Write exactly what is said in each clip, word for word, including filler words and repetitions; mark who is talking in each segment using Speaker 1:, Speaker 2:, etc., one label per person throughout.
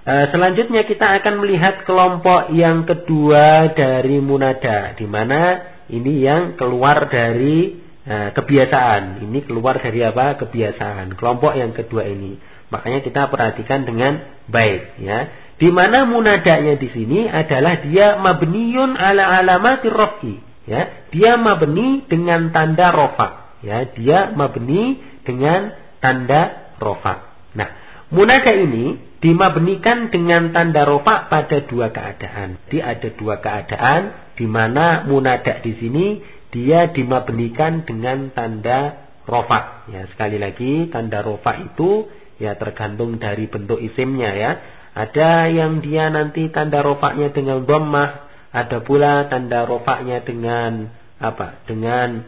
Speaker 1: selanjutnya kita akan melihat kelompok yang kedua dari munada, di mana ini yang keluar dari uh, kebiasaan. Ini keluar dari apa? Kebiasaan. Kelompok yang kedua ini. Makanya kita perhatikan dengan baik, ya. Di mana munadanya di sini adalah dia mabniun ala alamatir raf'i, ya. Dia mabni dengan tanda rafa, ya. Dia mabni dengan tanda rafa. Nah, munada ini dimabnikan dengan tanda rofa pada dua keadaan. Jadi ada dua keadaan di mana munada di sini dia dimabnikan dengan tanda rofa. Ya, sekali lagi tanda rofa itu ya tergantung dari bentuk isimnya, ya. Ada yang dia nanti tanda rofanya dengan dhammah, ada pula tanda rofanya dengan apa? Dengan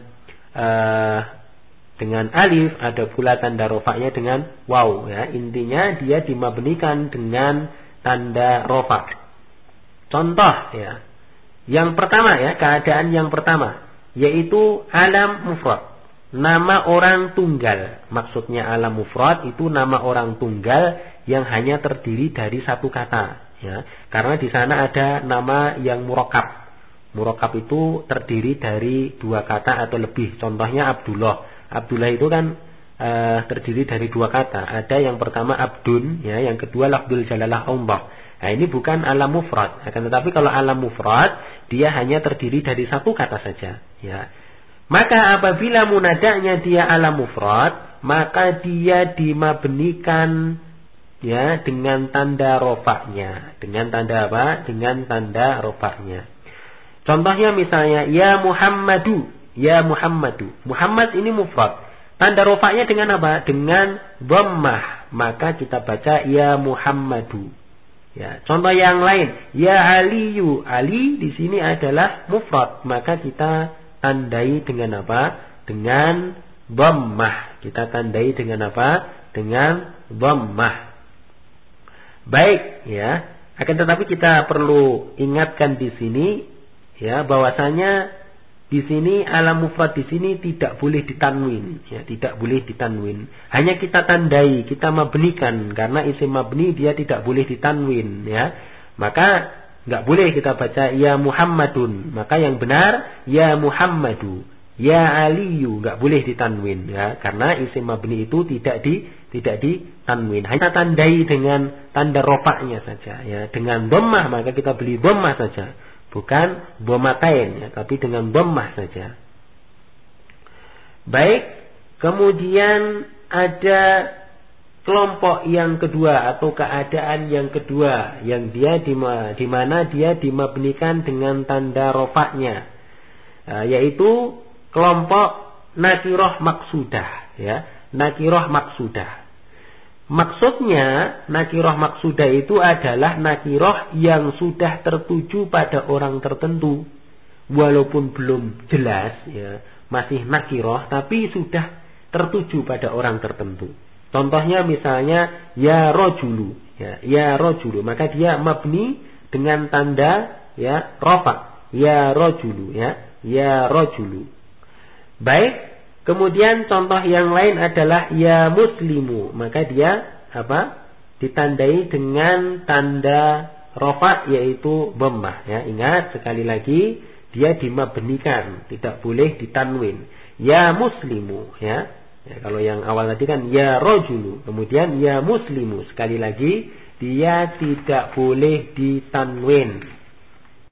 Speaker 1: uh, dengan alif, ada pula tanda rofa'nya dengan waw, ya. Intinya dia dimabnikan dengan tanda rofa. Contoh, ya. Yang pertama, ya, keadaan yang pertama yaitu alam mufrad, nama orang tunggal. Maksudnya alam mufrad itu nama orang tunggal yang hanya terdiri dari satu kata, ya. Karena di sana ada nama yang murakkab. Murakkab itu terdiri dari dua kata atau lebih. Contohnya Abdullah. Abdullah itu kan uh, terdiri dari dua kata. Ada yang pertama abdun, ya, yang kedua lafdzul jalalah Allah. Nah, ini bukan alam mufrad. Akan tetapi kalau alam mufrad dia hanya terdiri dari satu kata saja, ya. Maka apabila munadanya dia alam mufrad, maka dia dimabnikan, ya, dengan tanda rofaknya. Dengan tanda apa? Dengan tanda rofaknya. Contohnya misalnya ya Muhammadu. Ya Muhammadu. Muhammad ini mufrad. Tanda rofaknya dengan apa? Dengan dhammah. Maka kita baca ya Muhammadu. Ya, contoh yang lain, ya Aliyu. Ali di sini adalah mufrad. Maka kita tandai dengan apa? Dengan dhammah. Kita tandai dengan apa? Dengan dhammah. Baik, ya. Akan tetapi kita perlu ingatkan di sini, ya, bahwasanya di sini alam mufrad di sini tidak boleh ditanwin, ya, tidak boleh ditanwin. Hanya kita tandai, kita mabnikan, karena isim mabni dia tidak boleh ditanwin, ya. Maka nggak boleh kita baca ya Muhammadun. Maka yang benar ya Muhammadu, ya Aliyu, nggak boleh ditanwin, ya, karena isim mabni itu tidak di tidak ditanwin. Hanya tandai dengan tanda rofaknya saja, ya. Dengan dhammah maka kita beli dhammah saja. Bukan dhammatain, ya, tapi dengan dhammah saja. Baik, kemudian ada kelompok yang kedua atau keadaan yang kedua yang dia di mana dia dimabnikan dengan tanda rofaknya, yaitu kelompok nakirah maksudah, ya, nakirah maksudah. Maksudnya nakirah maksudah itu adalah nakirah yang sudah tertuju pada orang tertentu, walaupun belum jelas, ya, masih nakirah tapi sudah tertuju pada orang tertentu. Contohnya misalnya ya rojulu, ya, ya rojulu, maka dia mabni dengan tanda, ya, rofa, ya rojulu, ya, ya rojulu. Baik. Kemudian contoh yang lain adalah ya muslimu, maka dia apa? Ditandai dengan tanda rofa, yaitu dhammah, ya. Ingat sekali lagi dia dimabnikan, tidak boleh ditanwin. Ya muslimu, ya. Ya, kalau yang awal tadi kan ya rojulu, kemudian ya muslimu, sekali lagi dia tidak boleh ditanwin.